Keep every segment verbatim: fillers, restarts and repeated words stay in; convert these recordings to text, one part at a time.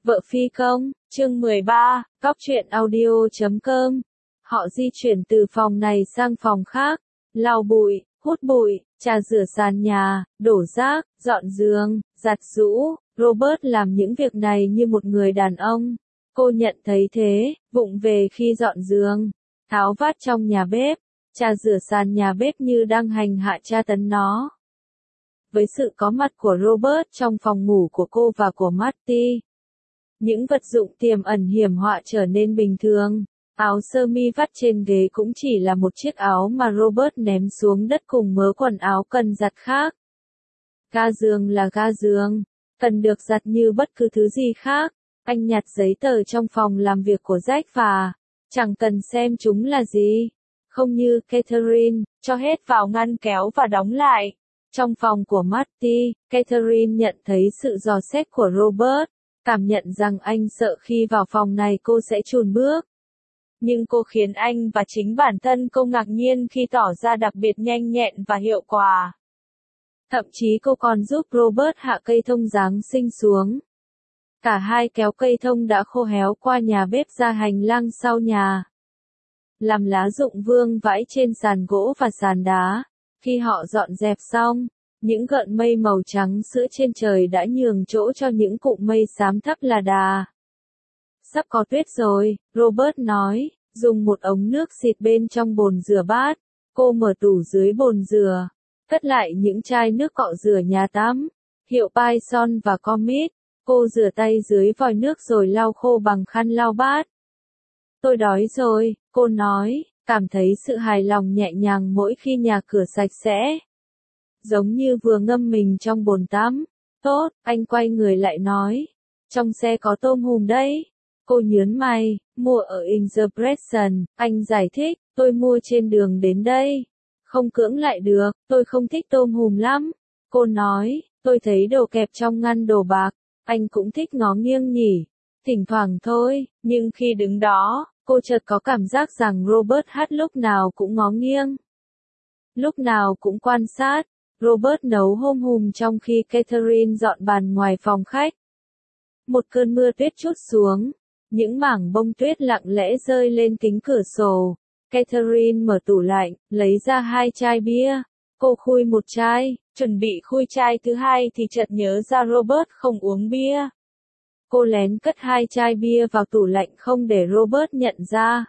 Vợ phi công, chương mười ba, góc truyện audio chấm com. Họ di chuyển từ phòng này sang phòng khác, lau bụi, hút bụi, trà rửa sàn nhà, đổ rác, dọn giường, giặt giũ. Robert làm những việc này như một người đàn ông. Cô nhận thấy thế, vụng về khi dọn giường, tháo vát trong nhà bếp, trà rửa sàn nhà bếp như đang hành hạ tra tấn nó. Với sự có mặt của Robert trong phòng ngủ của cô và của Marty, những vật dụng tiềm ẩn hiểm họa trở nên bình thường. Áo sơ mi vắt trên ghế cũng chỉ là một chiếc áo mà Robert ném xuống đất cùng mớ quần áo cần giặt khác. Ga giường là ga giường, cần được giặt như bất cứ thứ gì khác. Anh nhặt giấy tờ trong phòng làm việc của Jack và chẳng cần xem chúng là gì. Không như Catherine, cho hết vào ngăn kéo và đóng lại. Trong phòng của Marty, Catherine nhận thấy sự dò xét của Robert, cảm nhận rằng anh sợ khi vào phòng này cô sẽ chùn bước. Nhưng cô khiến anh và chính bản thân cô ngạc nhiên khi tỏ ra đặc biệt nhanh nhẹn và hiệu quả. Thậm chí cô còn giúp Robert hạ cây thông Giáng sinh xuống. Cả hai kéo cây thông đã khô héo qua nhà bếp ra hành lang sau nhà. Làm lá rụng vương vãi trên sàn gỗ và sàn đá. Khi họ dọn dẹp xong, những gợn mây màu trắng sữa trên trời đã nhường chỗ cho những cụm mây xám thấp là đà. Sắp có tuyết rồi, Robert nói, dùng một ống nước xịt bên trong bồn rửa bát. Cô mở tủ dưới bồn rửa, cất lại những chai nước cọ rửa nhà tắm, hiệu Pison và Comet. Cô rửa tay dưới vòi nước rồi lau khô bằng khăn lau bát. Tôi đói rồi, cô nói, cảm thấy sự hài lòng nhẹ nhàng mỗi khi nhà cửa sạch sẽ. Giống như vừa ngâm mình trong bồn tắm. Tốt, anh quay người lại nói. Trong xe có tôm hùm đấy. Cô nhớn mày, mua ở Expression, anh giải thích, tôi mua trên đường đến đây. Không cưỡng lại được, tôi không thích tôm hùm lắm. Cô nói, tôi thấy đồ kẹp trong ngăn đồ bạc. Anh cũng thích ngó nghiêng nhỉ. Thỉnh thoảng thôi, nhưng khi đứng đó, cô chợt có cảm giác rằng Robert hát lúc nào cũng ngó nghiêng. Lúc nào cũng quan sát. Robert nấu hôm hùm trong khi Catherine dọn bàn ngoài phòng khách. Một cơn mưa tuyết trút xuống. Những mảng bông tuyết lặng lẽ rơi lên kính cửa sổ. Catherine mở tủ lạnh, lấy ra hai chai bia. Cô khui một chai, chuẩn bị khui chai thứ hai thì chợt nhớ ra Robert không uống bia. Cô lén cất hai chai bia vào tủ lạnh không để Robert nhận ra.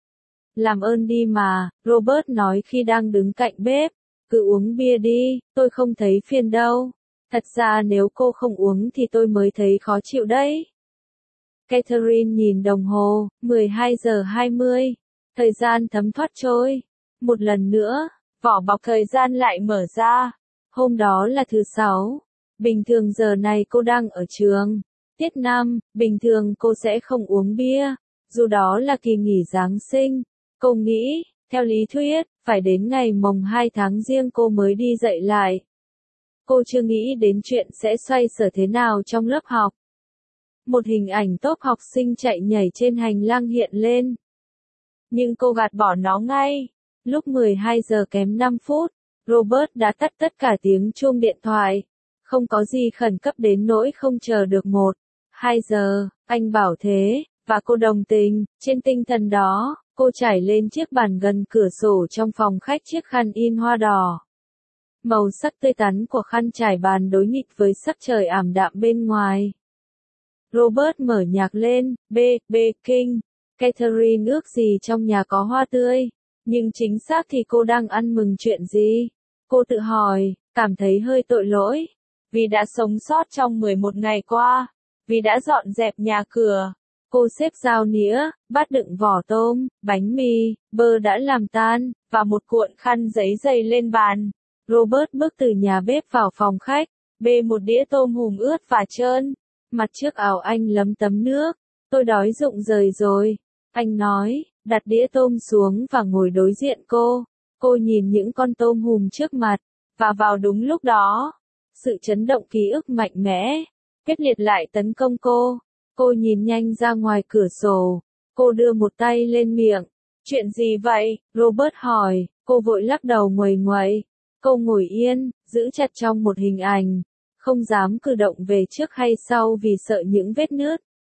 Làm ơn đi mà, Robert nói khi đang đứng cạnh bếp. Cứ uống bia đi, tôi không thấy phiền đâu. Thật ra nếu cô không uống thì tôi mới thấy khó chịu đấy. Catherine nhìn đồng hồ, mười hai giờ hai mươi. Thời gian thấm thoát trôi. Một lần nữa, vỏ bọc thời gian lại mở ra. Hôm đó là thứ sáu. Bình thường giờ này cô đang ở trường. Tiết năm, bình thường cô sẽ không uống bia. Dù đó là kỳ nghỉ Giáng sinh. Cô nghĩ, theo lý thuyết, phải đến ngày mồng hai tháng Giêng cô mới đi dạy lại. Cô chưa nghĩ đến chuyện sẽ xoay sở thế nào trong lớp học. Một hình ảnh tốp học sinh chạy nhảy trên hành lang hiện lên. Nhưng cô gạt bỏ nó ngay. Lúc mười hai giờ kém năm phút, Robert đã tắt tất cả tiếng chuông điện thoại. Không có gì khẩn cấp đến nỗi không chờ được một, hai giờ, anh bảo thế, và cô đồng tình. Trên tinh thần đó, cô trải lên chiếc bàn gần cửa sổ trong phòng khách chiếc khăn in hoa đỏ. Màu sắc tươi tắn của khăn trải bàn đối nghịch với sắc trời ảm đạm bên ngoài. Robert mở nhạc lên, B, B, King. Catherine ước gì trong nhà có hoa tươi. Nhưng chính xác thì cô đang ăn mừng chuyện gì? Cô tự hỏi, cảm thấy hơi tội lỗi. Vì đã sống sót trong mười một ngày qua. Vì đã dọn dẹp nhà cửa. Cô xếp dao nĩa, bát đựng vỏ tôm, bánh mì, bơ đã làm tan, và một cuộn khăn giấy dày lên bàn. Robert bước từ nhà bếp vào phòng khách, bê một đĩa tôm hùm ướt và trơn. Mặt trước áo anh lấm tấm nước. Tôi đói rụng rời rồi. Anh nói, đặt đĩa tôm xuống và ngồi đối diện cô. Cô nhìn những con tôm hùm trước mặt. Và vào đúng lúc đó, sự chấn động ký ức mạnh mẽ, quyết liệt lại tấn công cô. Cô nhìn nhanh ra ngoài cửa sổ. Cô đưa một tay lên miệng. Chuyện gì vậy? Robert hỏi. Cô vội lắc đầu nguầy nguậy. Cô ngồi yên, giữ chặt trong một hình ảnh. Không dám cử động về trước hay sau vì sợ những vết nứt.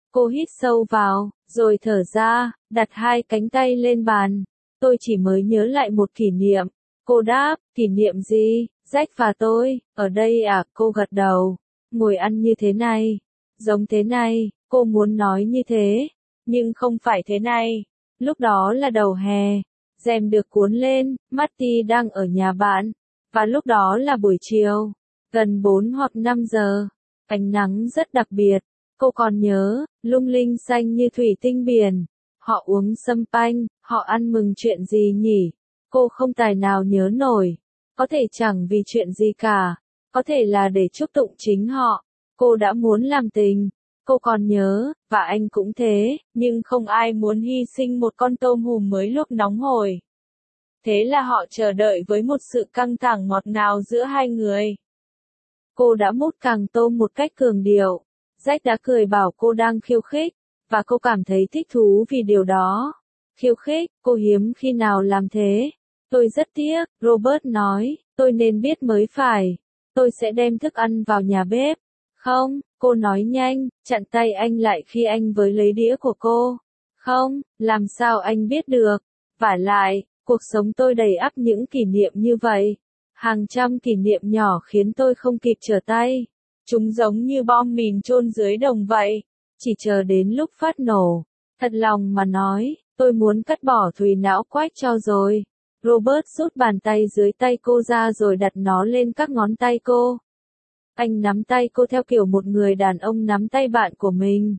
Cô hít sâu vào, rồi thở ra, đặt hai cánh tay lên bàn. Tôi chỉ mới nhớ lại một kỷ niệm. Cô đáp, kỷ niệm gì? Jack và tôi, ở đây à? Cô gật đầu. Ngồi ăn như thế này. Giống thế này, cô muốn nói như thế. Nhưng không phải thế này. Lúc đó là đầu hè. Rèm được cuốn lên, Marty đang ở nhà bạn. Và lúc đó là buổi chiều. Gần bốn hoặc năm giờ. Ánh nắng rất đặc biệt. Cô còn nhớ, lung linh xanh như thủy tinh biển. Họ uống sâm panh, họ ăn mừng chuyện gì nhỉ? Cô không tài nào nhớ nổi. Có thể chẳng vì chuyện gì cả. Có thể là để chúc tụng chính họ. Cô đã muốn làm tình. Cô còn nhớ, và anh cũng thế, nhưng không ai muốn hy sinh một con tôm hùm mới luộc nóng hổi. Thế là họ chờ đợi với một sự căng thẳng ngọt ngào giữa hai người. Cô đã mút càng tôm một cách cường điệu. Jack đã cười bảo cô đang khiêu khích, và cô cảm thấy thích thú vì điều đó. Khiêu khích, cô hiếm khi nào làm thế. Tôi rất tiếc, Robert nói, tôi nên biết mới phải. Tôi sẽ đem thức ăn vào nhà bếp. Không, cô nói nhanh, chặn tay anh lại khi anh với lấy đĩa của cô. Không, làm sao anh biết được? Vả lại, cuộc sống tôi đầy ắp những kỷ niệm như vậy. Hàng trăm kỷ niệm nhỏ khiến tôi không kịp trở tay. Chúng giống như bom mìn chôn dưới đồng vậy. Chỉ chờ đến lúc phát nổ. Thật lòng mà nói, tôi muốn cắt bỏ thùy não quách cho rồi. Robert rút bàn tay dưới tay cô ra rồi đặt nó lên các ngón tay cô. Anh nắm tay cô theo kiểu một người đàn ông nắm tay bạn của mình.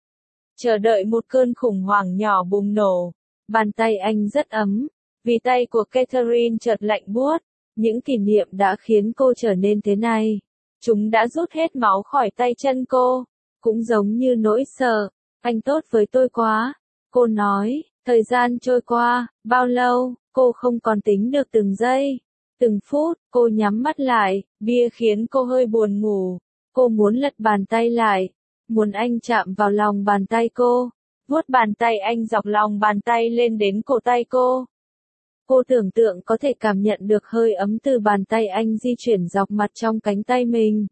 Chờ đợi một cơn khủng hoảng nhỏ bùng nổ. Bàn tay anh rất ấm. Vì tay của Catherine chợt lạnh buốt. Những kỷ niệm đã khiến cô trở nên thế này. Chúng đã rút hết máu khỏi tay chân cô. Cũng giống như nỗi sợ. Anh tốt với tôi quá. Cô nói, thời gian trôi qua, bao lâu, cô không còn tính được từng giây. Từng phút, cô nhắm mắt lại, bia khiến cô hơi buồn ngủ. Cô muốn lật bàn tay lại. Muốn anh chạm vào lòng bàn tay cô. Vuốt bàn tay anh dọc lòng bàn tay lên đến cổ tay cô. Cô tưởng tượng có thể cảm nhận được hơi ấm từ bàn tay anh di chuyển dọc mặt trong cánh tay mình.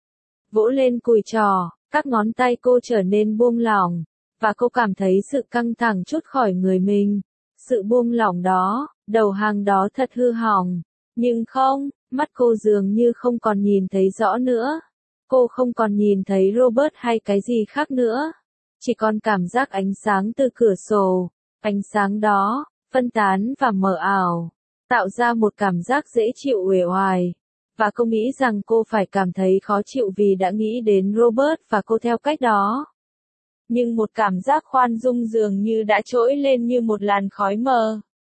Vỗ lên cùi trò, các ngón tay cô trở nên buông lỏng, và cô cảm thấy sự căng thẳng trút khỏi người mình. Sự buông lỏng đó, đầu hàng đó thật hư hỏng. Nhưng không, mắt cô dường như không còn nhìn thấy rõ nữa. Cô không còn nhìn thấy Robert hay cái gì khác nữa. Chỉ còn cảm giác ánh sáng từ cửa sổ. Ánh sáng đó, phân tán và mờ ảo, tạo ra một cảm giác dễ chịu uể oải. Và cô nghĩ rằng cô phải cảm thấy khó chịu vì đã nghĩ đến Robert và cô theo cách đó. Nhưng một cảm giác khoan dung dường như đã trỗi lên như một làn khói mờ.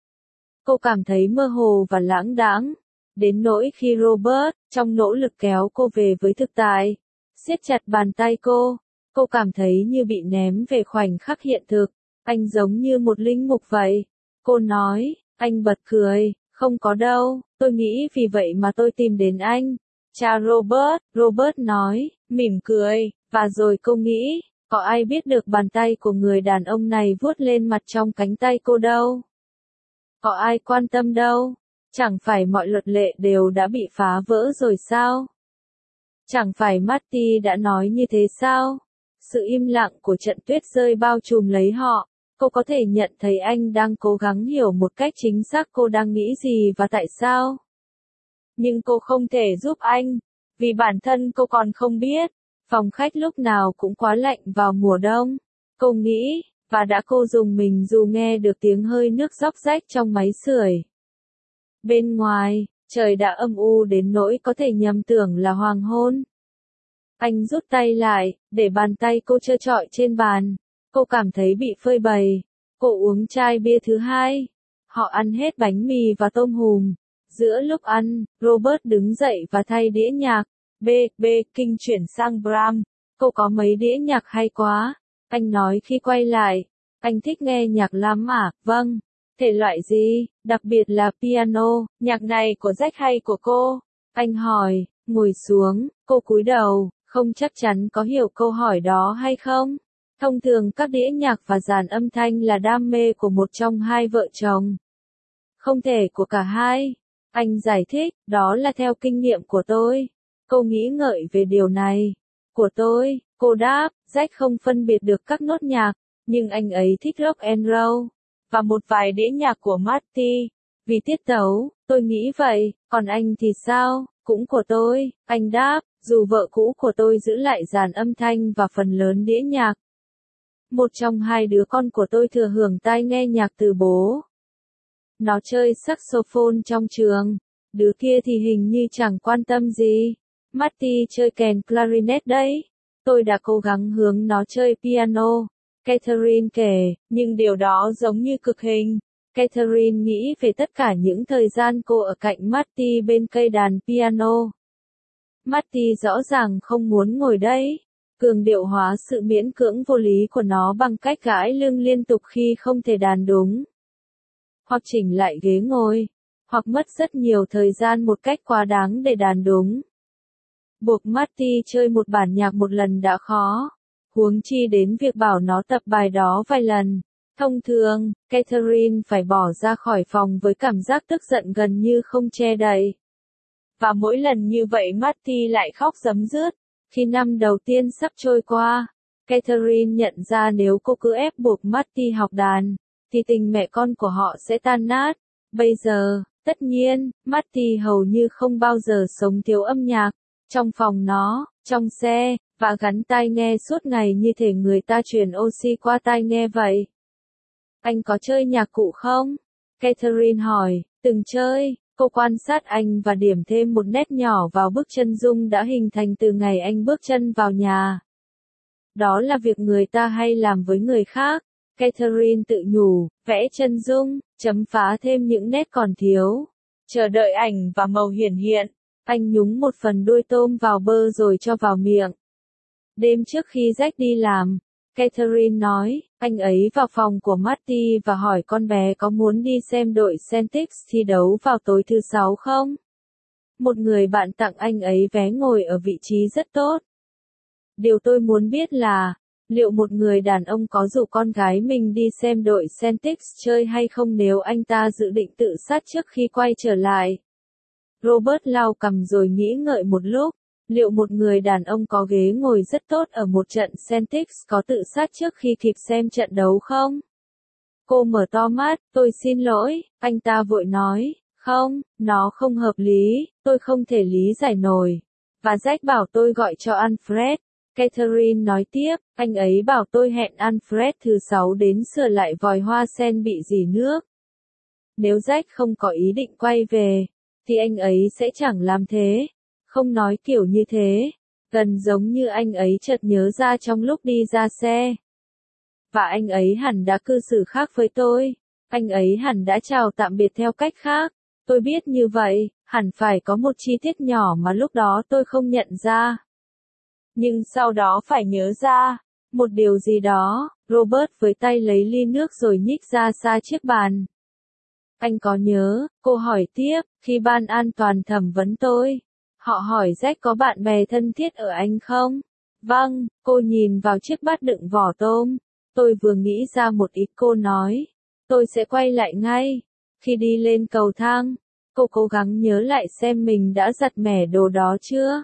Cô cảm thấy mơ hồ và lãng đãng. Đến nỗi khi Robert, trong nỗ lực kéo cô về với thực tại, siết chặt bàn tay cô, cô cảm thấy như bị ném về khoảnh khắc hiện thực. Anh giống như một linh mục vậy. Cô nói, anh bật cười, không có đâu, tôi nghĩ vì vậy mà tôi tìm đến anh. Cha Robert, Robert nói, mỉm cười, và rồi cô nghĩ, có ai biết được bàn tay của người đàn ông này vuốt lên mặt trong cánh tay cô đâu. Có ai quan tâm đâu, chẳng phải mọi luật lệ đều đã bị phá vỡ rồi sao? Chẳng phải Marty đã nói như thế sao? Sự im lặng của trận tuyết rơi bao trùm lấy họ. Cô có thể nhận thấy anh đang cố gắng hiểu một cách chính xác cô đang nghĩ gì và tại sao. Nhưng cô không thể giúp anh, vì bản thân cô còn không biết. Phòng khách lúc nào cũng quá lạnh vào mùa đông. Cô nghĩ, và đã cô dùng mình dù nghe được tiếng hơi nước róc rách trong máy sưởi. Bên ngoài, trời đã âm u đến nỗi có thể nhầm tưởng là hoàng hôn. Anh rút tay lại, để bàn tay cô trơ trọi trên bàn. Cô cảm thấy bị phơi bày. Cô uống chai bia thứ hai. Họ ăn hết bánh mì và tôm hùm. Giữa lúc ăn, Robert đứng dậy và thay đĩa nhạc. B, B, kinh chuyển sang Bram. Cô có mấy đĩa nhạc hay quá. Anh nói khi quay lại. Anh thích nghe nhạc lắm à? Vâng. Thể loại gì? Đặc biệt là piano. Nhạc này của Jack hay của cô? Anh hỏi, ngồi xuống. Cô cúi đầu, không chắc chắn có hiểu câu hỏi đó hay không. Thông thường các đĩa nhạc và dàn âm thanh là đam mê của một trong hai vợ chồng. Không thể của cả hai. Anh giải thích, đó là theo kinh nghiệm của tôi. Cô nghĩ ngợi về điều này. Của tôi, cô đáp, Jack không phân biệt được các nốt nhạc, nhưng anh ấy thích rock and roll, và một vài đĩa nhạc của Marty. Vì tiết tấu, tôi nghĩ vậy, còn anh thì sao? Cũng của tôi, anh đáp, dù vợ cũ của tôi giữ lại dàn âm thanh và phần lớn đĩa nhạc. Một trong hai đứa con của tôi thừa hưởng tai nghe nhạc từ bố. Nó chơi saxophone trong trường, đứa kia thì hình như chẳng quan tâm gì. Marty chơi kèn clarinet đấy. Tôi đã cố gắng hướng nó chơi piano. Catherine kể, nhưng điều đó giống như cực hình. Catherine nghĩ về tất cả những thời gian cô ở cạnh Marty bên cây đàn piano. Marty rõ ràng không muốn ngồi đây. Cường điệu hóa sự miễn cưỡng vô lý của nó bằng cách gãi lưng liên tục khi không thể đàn đúng. Hoặc chỉnh lại ghế ngồi. Hoặc mất rất nhiều thời gian một cách quá đáng để đàn đúng. Buộc Marty chơi một bản nhạc một lần đã khó. Huống chi đến việc bảo nó tập bài đó vài lần. Thông thường, Catherine phải bỏ ra khỏi phòng với cảm giác tức giận gần như không che đậy. Và mỗi lần như vậy Marty lại khóc rấm rứt. Khi năm đầu tiên sắp trôi qua, Catherine nhận ra nếu cô cứ ép buộc Marty học đàn, thì tình mẹ con của họ sẽ tan nát. Bây giờ, tất nhiên, Marty hầu như không bao giờ sống thiếu âm nhạc. Trong phòng nó, trong xe, và gắn tai nghe suốt ngày như thể người ta truyền oxy qua tai nghe vậy. Anh có chơi nhạc cụ không? Catherine hỏi, từng chơi. Cô quan sát anh và điểm thêm một nét nhỏ vào bức chân dung đã hình thành từ ngày anh bước chân vào nhà. Đó là việc người ta hay làm với người khác. Catherine tự nhủ, vẽ chân dung, chấm phá thêm những nét còn thiếu. Chờ đợi ảnh và màu hiển hiện. Anh nhúng một phần đuôi tôm vào bơ rồi cho vào miệng. Đêm trước khi Jack đi làm, Catherine nói, anh ấy vào phòng của Marty và hỏi con bé có muốn đi xem đội Celtics thi đấu vào tối thứ sáu không? Một người bạn tặng anh ấy vé ngồi ở vị trí rất tốt. Điều tôi muốn biết là, liệu một người đàn ông có dụ con gái mình đi xem đội Celtics chơi hay không nếu anh ta dự định tự sát trước khi quay trở lại? Robert lau cằm rồi nghĩ ngợi một lúc. Liệu một người đàn ông có ghế ngồi rất tốt ở một trận Celtics có tự sát trước khi kịp xem trận đấu không? Cô mở to mắt, tôi xin lỗi, anh ta vội nói, không, nó không hợp lý, tôi không thể lý giải nổi. Và Jack bảo tôi gọi cho Alfred. Catherine nói tiếp, anh ấy bảo tôi hẹn Alfred thứ sáu đến sửa lại vòi hoa sen bị rỉ nước. Nếu Jack không có ý định quay về, thì anh ấy sẽ chẳng làm thế. Không nói kiểu như thế, gần giống như anh ấy chợt nhớ ra trong lúc đi ra xe. Và anh ấy hẳn đã cư xử khác với tôi, anh ấy hẳn đã chào tạm biệt theo cách khác, tôi biết như vậy, hẳn phải có một chi tiết nhỏ mà lúc đó tôi không nhận ra. Nhưng sau đó phải nhớ ra, một điều gì đó, Robert với tay lấy ly nước rồi nhích ra xa chiếc bàn. Anh có nhớ, cô hỏi tiếp, khi ban an toàn thẩm vấn tôi. Họ hỏi Jack có bạn bè thân thiết ở Anh không? Vâng, cô nhìn vào chiếc bát đựng vỏ tôm. Tôi vừa nghĩ ra một ít cô nói. Tôi sẽ quay lại ngay. Khi đi lên cầu thang, cô cố gắng nhớ lại xem mình đã giặt mẻ đồ đó chưa.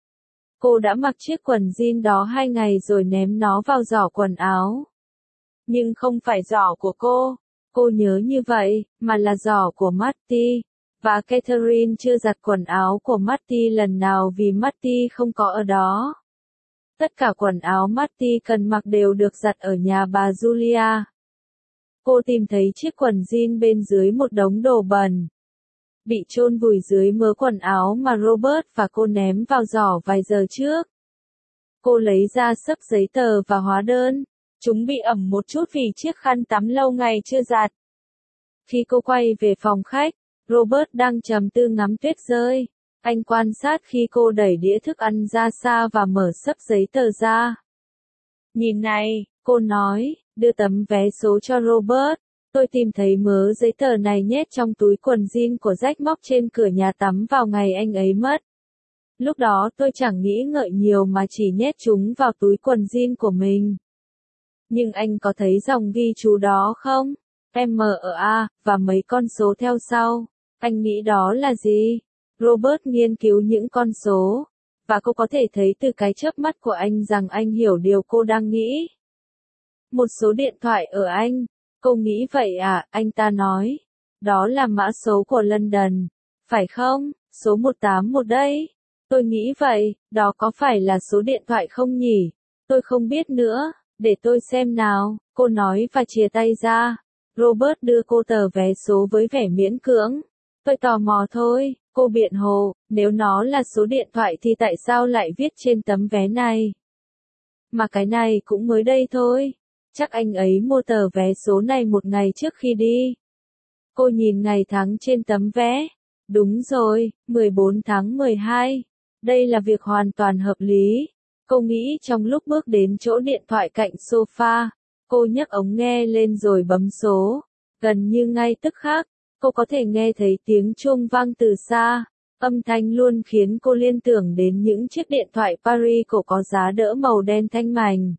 Cô đã mặc chiếc quần jean đó hai ngày rồi ném nó vào giỏ quần áo. Nhưng không phải giỏ của cô. Cô nhớ như vậy, mà là giỏ của Marty. Và Catherine chưa giặt quần áo của Marty lần nào vì Marty không có ở đó. Tất cả quần áo Marty cần mặc đều được giặt ở nhà bà Julia. Cô tìm thấy chiếc quần jean bên dưới một đống đồ bẩn. Bị chôn vùi dưới mớ quần áo mà Robert và cô ném vào giỏ vài giờ trước. Cô lấy ra xấp giấy tờ và hóa đơn. Chúng bị ẩm một chút vì chiếc khăn tắm lâu ngày chưa giặt. Khi cô quay về phòng khách, Robert đang trầm tư ngắm tuyết rơi. Anh quan sát khi cô đẩy đĩa thức ăn ra xa và mở xấp giấy tờ ra. Nhìn này, cô nói, đưa tấm vé số cho Robert. Tôi tìm thấy mớ giấy tờ này nhét trong túi quần jean của Jack móc trên cửa nhà tắm vào ngày anh ấy mất. Lúc đó tôi chẳng nghĩ ngợi nhiều mà chỉ nhét chúng vào túi quần jean của mình. Nhưng anh có thấy dòng ghi chú đó không? M ở A, và mấy con số theo sau. Anh nghĩ đó là gì? Robert nghiên cứu những con số. và cô có thể thấy từ cái chớp mắt của anh rằng anh hiểu điều cô đang nghĩ. Một số điện thoại ở Anh. Cô nghĩ vậy à, anh ta nói. Đó là mã số của London. Phải không? Số một tám một đấy. Tôi nghĩ vậy, đó có phải là số điện thoại không nhỉ? Tôi không biết nữa, để tôi xem nào, cô nói và chìa tay ra. Robert đưa cô tờ vé số với vẻ miễn cưỡng. Tôi tò mò thôi, cô biện hồ, nếu nó là số điện thoại thì tại sao lại viết trên tấm vé này? Mà cái này cũng mới đây thôi. Chắc anh ấy mua tờ vé số này một ngày trước khi đi. Cô nhìn ngày tháng trên tấm vé. Đúng rồi, mười bốn tháng mười hai. Đây là việc hoàn toàn hợp lý. Cô nghĩ trong lúc bước đến chỗ điện thoại cạnh sofa, cô nhấc ống nghe lên rồi bấm số. Gần như ngay tức khắc, cô có thể nghe thấy tiếng chuông vang từ xa. Âm thanh luôn khiến cô liên tưởng đến những chiếc điện thoại Paris cổ có giá đỡ màu đen thanh mảnh.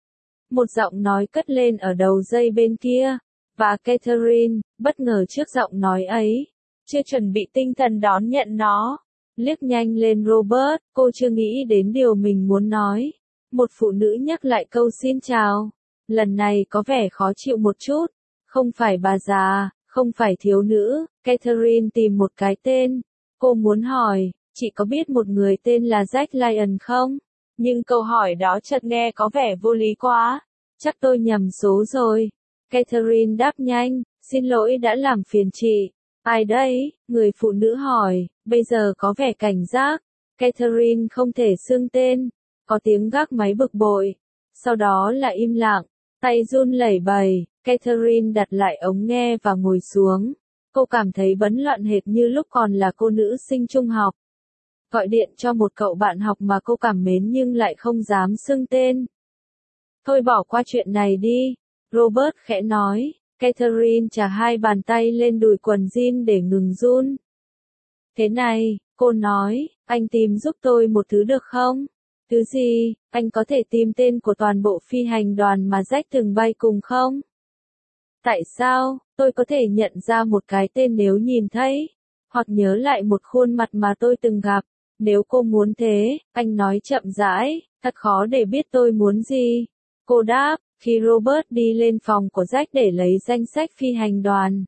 Một giọng nói cất lên ở đầu dây bên kia, và Catherine, bất ngờ trước giọng nói ấy, chưa chuẩn bị tinh thần đón nhận nó. Liếc nhanh lên Robert, cô chưa nghĩ đến điều mình muốn nói. Một phụ nữ nhắc lại câu xin chào. Lần này có vẻ khó chịu một chút. Không phải bà già, không phải thiếu nữ. Catherine tìm một cái tên. Cô muốn hỏi, chị có biết một người tên là Jack Lyon không? Nhưng câu hỏi đó chợt nghe có vẻ vô lý quá. Chắc tôi nhầm số rồi. Catherine đáp nhanh, xin lỗi đã làm phiền chị. Ai đấy? Người phụ nữ hỏi, bây giờ có vẻ cảnh giác. Catherine không thể xưng tên. Có tiếng gác máy bực bội. Sau đó là im lặng. Tay run lẩy bẩy. Catherine đặt lại ống nghe và ngồi xuống. Cô cảm thấy bấn loạn hệt như lúc còn là cô nữ sinh trung học. Gọi điện cho một cậu bạn học mà cô cảm mến nhưng lại không dám xưng tên. Thôi bỏ qua chuyện này đi. Robert khẽ nói. Catherine chà hai bàn tay lên đùi quần jean để ngừng run. Thế này, cô nói, anh tìm giúp tôi một thứ được không? Thứ gì? Anh có thể tìm tên của toàn bộ phi hành đoàn mà Jack từng bay cùng không? Tại sao? Tôi có thể nhận ra một cái tên nếu nhìn thấy, hoặc nhớ lại một khuôn mặt mà tôi từng gặp. Nếu cô muốn thế, anh nói chậm rãi, thật khó để biết tôi muốn gì. Cô đáp, khi Robert đi lên phòng của Jack để lấy danh sách phi hành đoàn.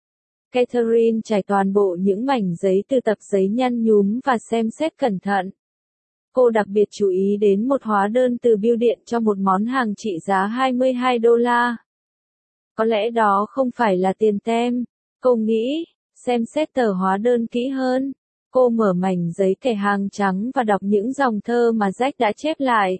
Catherine trải toàn bộ những mảnh giấy từ tập giấy nhăn nhúm và xem xét cẩn thận. Cô đặc biệt chú ý đến một hóa đơn từ bưu điện cho một món hàng trị giá hai mươi hai đô la. Có lẽ đó không phải là tiền tem, cô nghĩ, xem xét tờ hóa đơn kỹ hơn. Cô mở mảnh giấy kẻ hàng trắng và đọc những dòng thơ mà Jack đã chép lại.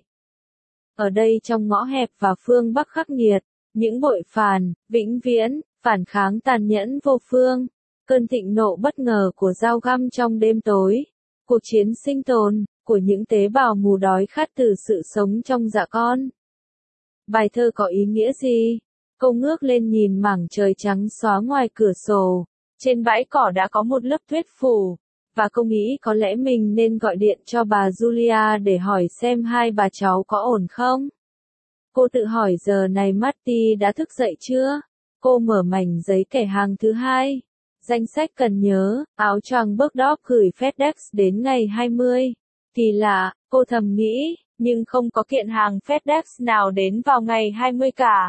Ở đây trong ngõ hẹp và phương Bắc khắc nghiệt, những bội phàn, vĩnh viễn, phản kháng tàn nhẫn vô phương, cơn thịnh nộ bất ngờ của dao găm trong đêm tối, cuộc chiến sinh tồn, của những tế bào mù đói khát từ sự sống trong dạ con. Bài thơ có ý nghĩa gì? Cô ngước lên nhìn mảng trời trắng xóa ngoài cửa sổ. Trên bãi cỏ đã có một lớp tuyết phủ, và cô nghĩ có lẽ mình nên gọi điện cho bà Julia để hỏi xem hai bà cháu có ổn không. Cô tự hỏi giờ này Marty đã thức dậy chưa? Cô mở mảnh giấy kẻ hàng thứ hai. Danh sách cần nhớ, áo choàng Bergdorf gửi FedEx đến ngày hai mươi. Kỳ lạ, cô thầm nghĩ, nhưng không có kiện hàng FedEx nào đến vào ngày hai mươi cả.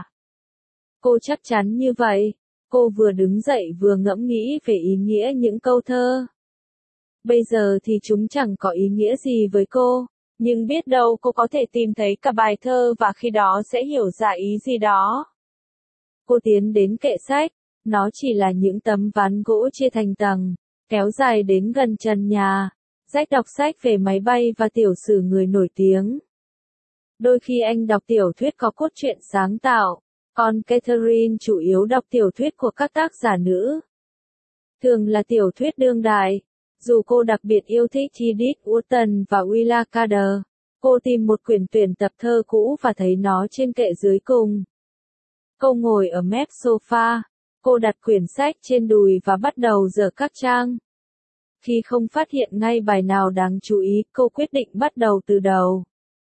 Cô chắc chắn như vậy. Cô vừa đứng dậy vừa ngẫm nghĩ về ý nghĩa những câu thơ. Bây giờ thì chúng chẳng có ý nghĩa gì với cô, nhưng biết đâu cô có thể tìm thấy cả bài thơ và khi đó sẽ hiểu ra ý gì đó. Cô tiến đến kệ sách, nó chỉ là những tấm ván gỗ chia thành tầng, kéo dài đến gần trần nhà. Jack đọc sách về máy bay và tiểu sử người nổi tiếng. Đôi khi anh đọc tiểu thuyết có cốt truyện sáng tạo, còn Catherine chủ yếu đọc tiểu thuyết của các tác giả nữ. Thường là tiểu thuyết đương đại. Dù cô đặc biệt yêu thích Edith Wharton và Willa Cather, cô tìm một quyển tuyển tập thơ cũ và thấy nó trên kệ dưới cùng. Cô ngồi ở mép sofa, cô đặt quyển sách trên đùi và bắt đầu dở các trang. Khi không phát hiện ngay bài nào đáng chú ý, cô quyết định bắt đầu từ đầu.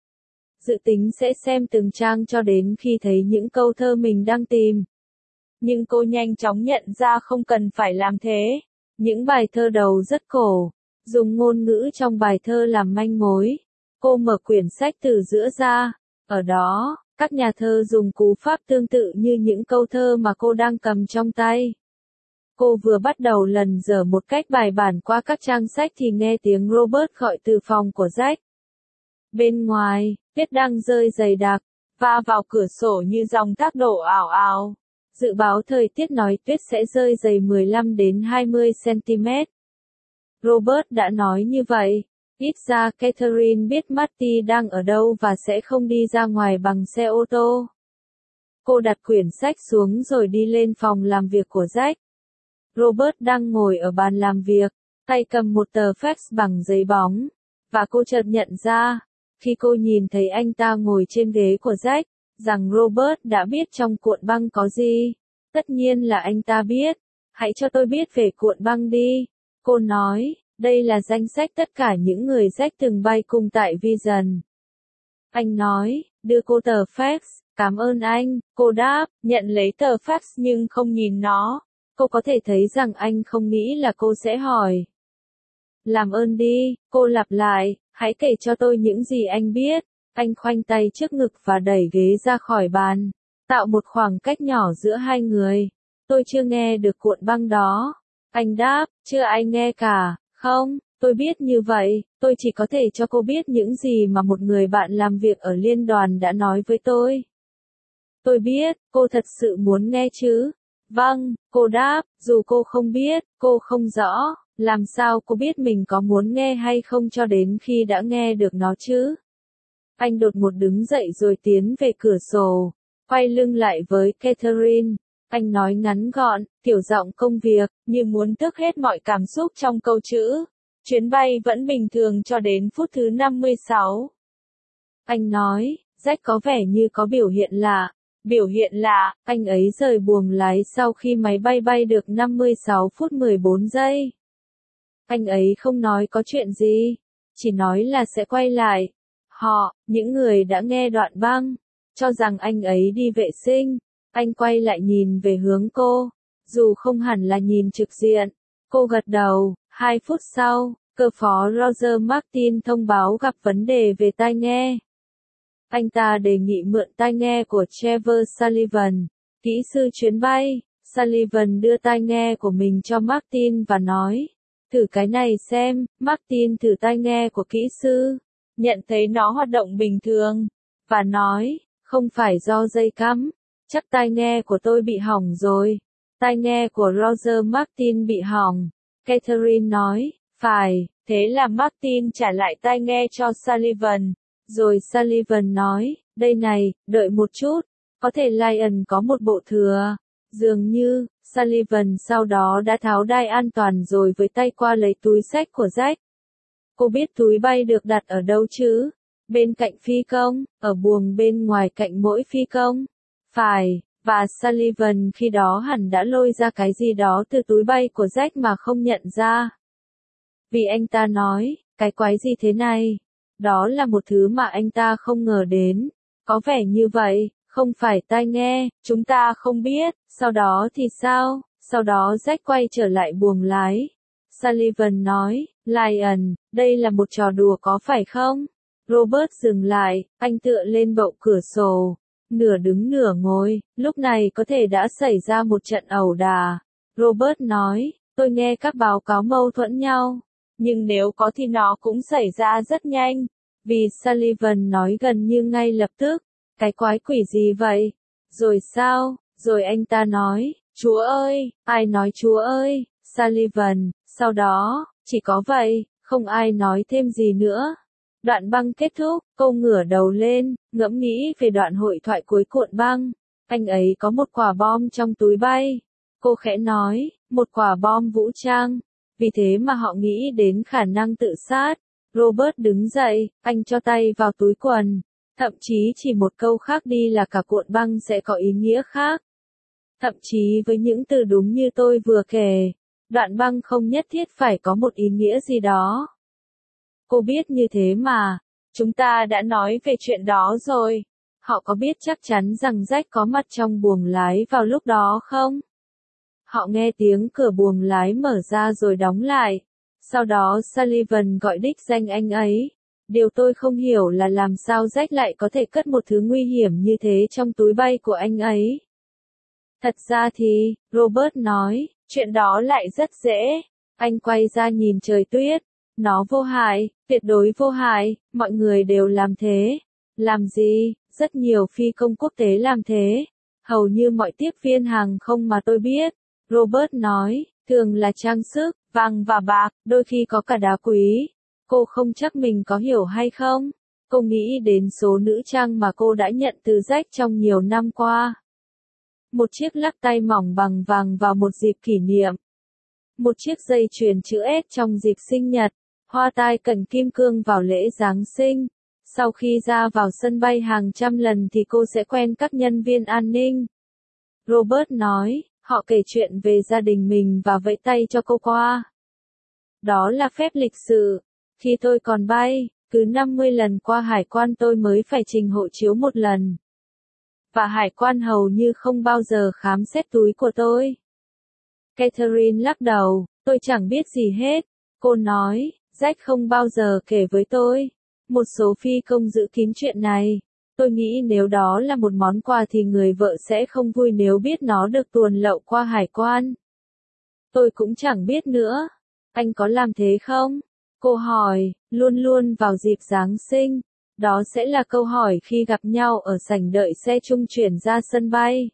Dự tính sẽ xem từng trang cho đến khi thấy những câu thơ mình đang tìm. Nhưng cô nhanh chóng nhận ra không cần phải làm thế. Những bài thơ đầu rất cổ, dùng ngôn ngữ trong bài thơ làm manh mối. Cô mở quyển sách từ giữa ra. Ở đó, các nhà thơ dùng cú pháp tương tự như những câu thơ mà cô đang cầm trong tay. Cô vừa bắt đầu lần dở một cách bài bản qua các trang sách thì nghe tiếng Robert gọi từ phòng của Jack. Bên ngoài, tuyết đang rơi dày đặc, va vào cửa sổ như dòng thác đổ ào ào. Dự báo thời tiết nói tuyết sẽ rơi dày mười lăm đến hai mươi xăng-ti-mét. Robert đã nói như vậy. Ít ra Catherine biết Marty đang ở đâu và sẽ không đi ra ngoài bằng xe ô tô. Cô đặt quyển sách xuống rồi đi lên phòng làm việc của Jack. Robert đang ngồi ở bàn làm việc, tay cầm một tờ fax bằng giấy bóng. Và cô chợt nhận ra, khi cô nhìn thấy anh ta ngồi trên ghế của Jack, rằng Robert đã biết trong cuộn băng có gì. Tất nhiên là anh ta biết. Hãy cho tôi biết về cuộn băng đi. Cô nói, đây là danh sách tất cả những người Jack từng bay cùng tại Vision. Anh nói, đưa cô tờ fax, cảm ơn anh, cô đáp, nhận lấy tờ fax nhưng không nhìn nó. Cô có thể thấy rằng anh không nghĩ là cô sẽ hỏi. Làm ơn đi, cô lặp lại, hãy kể cho tôi những gì anh biết. Anh khoanh tay trước ngực và đẩy ghế ra khỏi bàn, tạo một khoảng cách nhỏ giữa hai người. Tôi chưa nghe được cuộn băng đó. Anh đáp, chưa ai nghe cả, không, tôi biết như vậy, tôi chỉ có thể cho cô biết những gì mà một người bạn làm việc ở liên đoàn đã nói với tôi. Tôi biết, cô thật sự muốn nghe chứ? Vâng, cô đáp, dù cô không biết, cô không rõ, làm sao cô biết mình có muốn nghe hay không cho đến khi đã nghe được nó chứ? Anh đột ngột đứng dậy rồi tiến về cửa sổ, quay lưng lại với Catherine. Anh nói ngắn gọn, tiểu giọng công việc, như muốn tước hết mọi cảm xúc trong câu chữ. Chuyến bay vẫn bình thường cho đến phút thứ năm mươi sáu. Anh nói, Jack có vẻ như có biểu hiện lạ. Biểu hiện lạ, anh ấy rời buồng lái sau khi máy bay bay được năm mươi sáu phút mười bốn giây. Anh ấy không nói có chuyện gì, chỉ nói là sẽ quay lại. Họ, những người đã nghe đoạn băng, cho rằng anh ấy đi vệ sinh. Anh quay lại nhìn về hướng cô, dù không hẳn là nhìn trực diện. Cô gật đầu. Hai phút sau, cơ phó Roger Martin thông báo gặp vấn đề về tai nghe. Anh ta đề nghị mượn tai nghe của Trevor Sullivan, kỹ sư chuyến bay. Sullivan đưa tai nghe của mình cho Martin và nói, thử cái này xem. Martin thử tai nghe của kỹ sư, nhận thấy nó hoạt động bình thường, và nói, không phải do dây cắm, chắc tai nghe của tôi bị hỏng rồi. Tai nghe của Roger Martin bị hỏng. Catherine nói, phải, thế là Martin trả lại tai nghe cho Sullivan. Rồi Sullivan nói, đây này, đợi một chút, có thể Lion có một bộ thừa. Dường như, Sullivan sau đó đã tháo đai an toàn rồi với tay qua lấy túi xách của Jack. Cô biết túi bay được đặt ở đâu chứ? Bên cạnh phi công, ở buồng bên ngoài cạnh mỗi phi công. Phải, và Sullivan khi đó hẳn đã lôi ra cái gì đó từ túi bay của Jack mà không nhận ra. Vì anh ta nói, cái quái gì thế này? Đó là một thứ mà anh ta không ngờ đến. Có vẻ như vậy, không phải tai nghe, chúng ta không biết. Sau đó thì sao? Sau đó Jack quay trở lại buồng lái. Sullivan nói, Lion, đây là một trò đùa có phải không? Robert dừng lại, anh tựa lên bậu cửa sổ. Nửa đứng nửa ngồi, lúc này có thể đã xảy ra một trận ẩu đả. Robert nói, tôi nghe các báo cáo mâu thuẫn nhau. Nhưng nếu có thì nó cũng xảy ra rất nhanh. Vì Sullivan nói gần như ngay lập tức, cái quái quỷ gì vậy? Rồi sao? Rồi anh ta nói, Chúa ơi, ai nói Chúa ơi? Sullivan, sau đó, chỉ có vậy, không ai nói thêm gì nữa. Đoạn băng kết thúc, cô ngửa đầu lên, ngẫm nghĩ về đoạn hội thoại cuối cuộn băng. Anh ấy có một quả bom trong túi bay. Cô khẽ nói, một quả bom vũ trang. Vì thế mà họ nghĩ đến khả năng tự sát. Robert đứng dậy, anh cho tay vào túi quần. Thậm chí chỉ một câu khác đi là cả cuộn băng sẽ có ý nghĩa khác. Thậm chí với những từ đúng như tôi vừa kể, đoạn băng không nhất thiết phải có một ý nghĩa gì đó. Cô biết như thế mà, chúng ta đã nói về chuyện đó rồi. Họ có biết chắc chắn rằng Jack có mặt trong buồng lái vào lúc đó không? Họ nghe tiếng cửa buồng lái mở ra rồi đóng lại. Sau đó Sullivan gọi đích danh anh ấy. Điều tôi không hiểu là làm sao Jack lại có thể cất một thứ nguy hiểm như thế trong túi bay của anh ấy. Thật ra thì, Robert nói, chuyện đó lại rất dễ. Anh quay ra nhìn trời tuyết. Nó vô hại, tuyệt đối vô hại, mọi người đều làm thế. Làm gì? Rất nhiều phi công quốc tế làm thế. Hầu như mọi tiếp viên hàng không mà tôi biết. Robert nói, thường là trang sức, vàng và bạc, đôi khi có cả đá quý. Cô không chắc mình có hiểu hay không? Cô nghĩ đến số nữ trang mà cô đã nhận từ Jack trong nhiều năm qua. Một chiếc lắc tay mỏng bằng vàng vào một dịp kỷ niệm. Một chiếc dây chuyền chữ S trong dịp sinh nhật. Hoa tai cẩn kim cương vào lễ Giáng sinh. Sau khi ra vào sân bay hàng trăm lần thì cô sẽ quen các nhân viên an ninh. Robert nói, họ kể chuyện về gia đình mình và vẫy tay cho cô qua. Đó là phép lịch sự. Khi tôi còn bay, cứ năm mươi lần qua hải quan tôi mới phải trình hộ chiếu một lần. Và hải quan hầu như không bao giờ khám xét túi của tôi. Catherine lắc đầu, tôi chẳng biết gì hết. Cô nói, Jack không bao giờ kể với tôi. Một số phi công giữ kín chuyện này. Tôi nghĩ nếu đó là một món quà thì người vợ sẽ không vui nếu biết nó được tuồn lậu qua hải quan. Tôi cũng chẳng biết nữa. Anh có làm thế không? Cô hỏi, luôn luôn vào dịp Giáng sinh. Đó sẽ là câu hỏi khi gặp nhau ở sảnh đợi xe trung chuyển ra sân bay.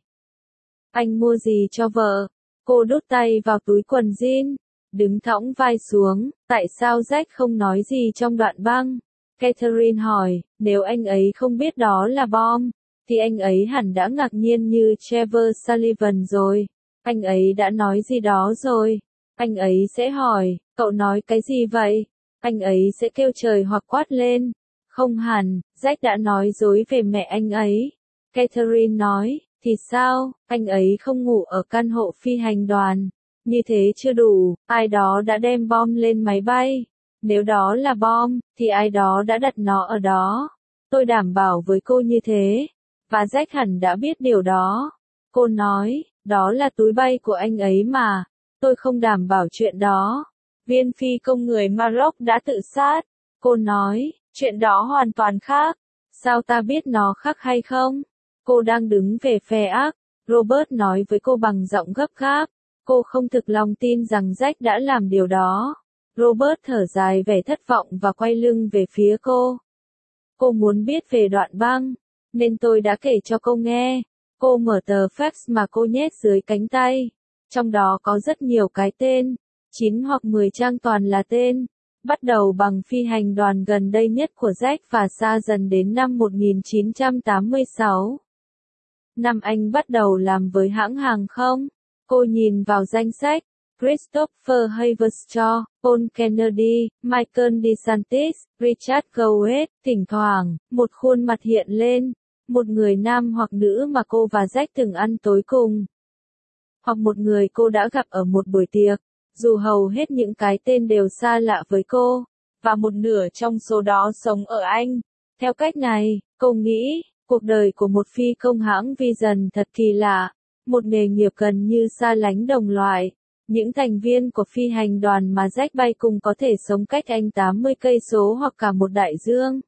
Anh mua gì cho vợ? Cô đút tay vào túi quần jean, đứng thõng vai xuống. Tại sao Jack không nói gì trong đoạn băng? Catherine hỏi, nếu anh ấy không biết đó là bom, thì anh ấy hẳn đã ngạc nhiên như Trevor Sullivan rồi. Anh ấy đã nói gì đó rồi. Anh ấy sẽ hỏi, cậu nói cái gì vậy? Anh ấy sẽ kêu trời hoặc quát lên. Không hẳn, Jack đã nói dối về mẹ anh ấy. Catherine nói, thì sao, anh ấy không ngủ ở căn hộ phi hành đoàn. Như thế chưa đủ, ai đó đã đem bom lên máy bay. Nếu đó là bom, thì ai đó đã đặt nó ở đó. Tôi đảm bảo với cô như thế. Và Jack hẳn đã biết điều đó. Cô nói, đó là túi bay của anh ấy mà. Tôi không đảm bảo chuyện đó. Viên phi công người Maroc đã tự sát. Cô nói, chuyện đó hoàn toàn khác. Sao ta biết nó khác hay không? Cô đang đứng về phe ác. Robert nói với cô bằng giọng gấp gáp. Cô không thực lòng tin rằng Jack đã làm điều đó. Robert thở dài vẻ thất vọng và quay lưng về phía cô. Cô muốn biết về đoạn băng, nên tôi đã kể cho cô nghe. Cô mở tờ fax mà cô nhét dưới cánh tay. Trong đó có rất nhiều cái tên, chín hoặc mười trang toàn là tên. Bắt đầu bằng phi hành đoàn gần đây nhất của Jack và xa dần đến năm một nghìn chín trăm tám mươi sáu. Năm anh bắt đầu làm với hãng hàng không. Cô nhìn vào danh sách. Christopher Havershaw, Paul Kennedy, Michael DeSantis, Richard Gouet, thỉnh thoảng, một khuôn mặt hiện lên, một người nam hoặc nữ mà cô và Jack từng ăn tối cùng. Hoặc một người cô đã gặp ở một buổi tiệc, dù hầu hết những cái tên đều xa lạ với cô, và một nửa trong số đó sống ở Anh. Theo cách này, cô nghĩ, cuộc đời của một phi công hãng Vision thật kỳ lạ, một nghề nghiệp gần như xa lánh đồng loại. Những thành viên của phi hành đoàn mà Jack bay cùng có thể sống cách anh tám mươi cây số hoặc cả một đại dương.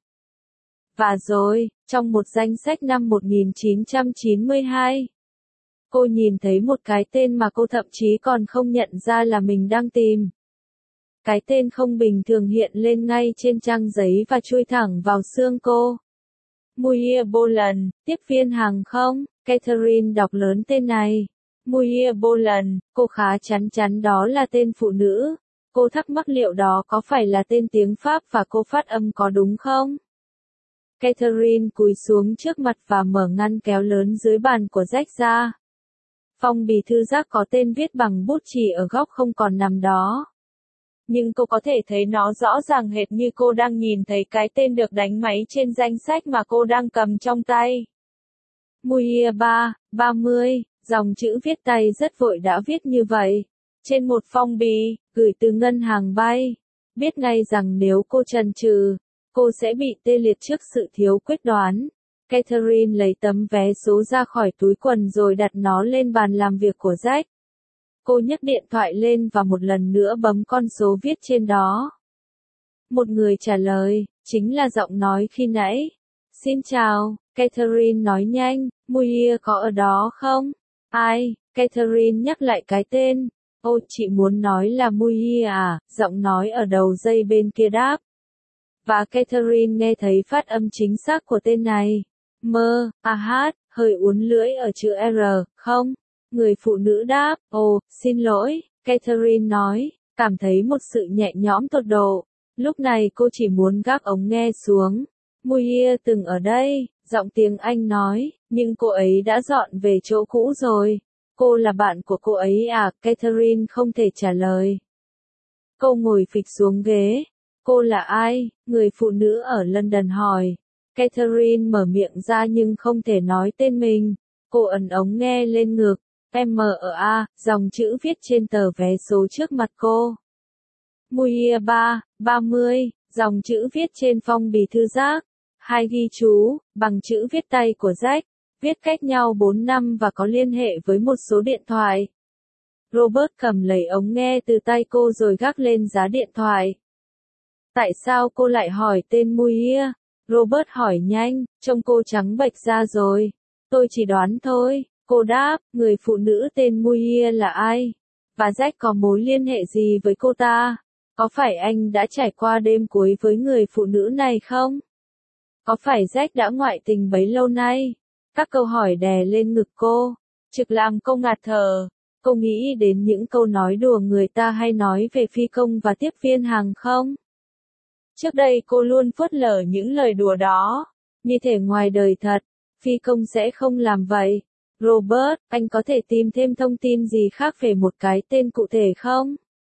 Và rồi, trong một danh sách năm một nghìn chín trăm chín mươi hai, cô nhìn thấy một cái tên mà cô thậm chí còn không nhận ra là mình đang tìm. Cái tên không bình thường hiện lên ngay trên trang giấy và chui thẳng vào xương cô. Muir Boland, tiếp viên hàng không. Catherine đọc lớn tên này. Muir Boland, cô khá chắn chắn đó là tên phụ nữ. Cô thắc mắc liệu đó có phải là tên tiếng Pháp và cô phát âm có đúng không? Catherine cúi xuống trước mặt và mở ngăn kéo lớn dưới bàn của Jack ra. Phong bì thư giác có tên viết bằng bút chì ở góc không còn nằm đó. Nhưng cô có thể thấy nó rõ ràng hệt như cô đang nhìn thấy cái tên được đánh máy trên danh sách mà cô đang cầm trong tay. Muir ba, ba mươi, dòng chữ viết tay rất vội đã viết như vậy. Trên một phong bì, gửi từ ngân hàng bay. Biết ngay rằng nếu cô chần chừ, cô sẽ bị tê liệt trước sự thiếu quyết đoán. Catherine lấy tấm vé số ra khỏi túi quần rồi đặt nó lên bàn làm việc của Jack. Cô nhấc điện thoại lên và một lần nữa bấm con số viết trên đó. Một người trả lời, chính là giọng nói khi nãy. Xin chào, Catherine nói nhanh, Muir có ở đó không? Ai? Catherine nhắc lại cái tên. Ô, chị muốn nói là Muir à? Giọng nói ở đầu dây bên kia đáp. Và Catherine nghe thấy phát âm chính xác của tên này. Mơ, a hát, hơi uốn lưỡi ở chữ R, không? Người phụ nữ đáp, ồ, xin lỗi, Catherine nói, cảm thấy một sự nhẹ nhõm tột độ. Lúc này cô chỉ muốn gác ống nghe xuống. Muir từng ở đây, giọng tiếng Anh nói, nhưng cô ấy đã dọn về chỗ cũ rồi. Cô là bạn của cô ấy à? Catherine không thể trả lời. Cô ngồi phịch xuống ghế. Cô là ai? Người phụ nữ ở London hỏi. Catherine mở miệng ra nhưng không thể nói tên mình. Cô ấn ống nghe lên ngực. M ở A, dòng chữ viết trên tờ vé số trước mặt cô. Muir ba, ba mươi, dòng chữ viết trên phong bì thư giác. Hai ghi chú, bằng chữ viết tay của Jack, viết cách nhau bốn năm và có liên hệ với một số điện thoại. Robert cầm lấy ống nghe từ tay cô rồi gác lên giá điện thoại. Tại sao cô lại hỏi tên Muir? Robert hỏi nhanh, trông cô trắng bệch ra rồi. Tôi chỉ đoán thôi, cô đáp, người phụ nữ tên Muir là ai? Và Jack có mối liên hệ gì với cô ta? Có phải anh đã trải qua đêm cuối với người phụ nữ này không? Có phải Jack đã ngoại tình bấy lâu nay? Các câu hỏi đè lên ngực cô. Trực làm cô ngạt thở. Cô nghĩ đến những câu nói đùa người ta hay nói về phi công và tiếp viên hàng không? Trước đây cô luôn phớt lờ những lời đùa đó. Như thể ngoài đời thật, phi công sẽ không làm vậy. Robert, anh có thể tìm thêm thông tin gì khác về một cái tên cụ thể không?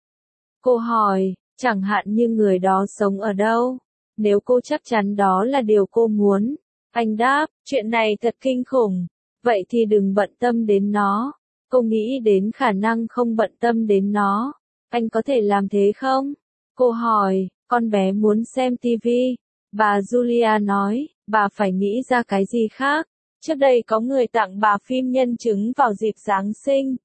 Cô hỏi, chẳng hạn như người đó sống ở đâu? Nếu cô chắc chắn đó là điều cô muốn. Anh đáp, chuyện này thật kinh khủng. Vậy thì đừng bận tâm đến nó. Cô nghĩ đến khả năng không bận tâm đến nó. Anh có thể làm thế không? Cô hỏi, con bé muốn xem tivi. Bà Julia nói, bà phải nghĩ ra cái gì khác. Trước đây có người tặng bà phim nhân chứng vào dịp Giáng sinh.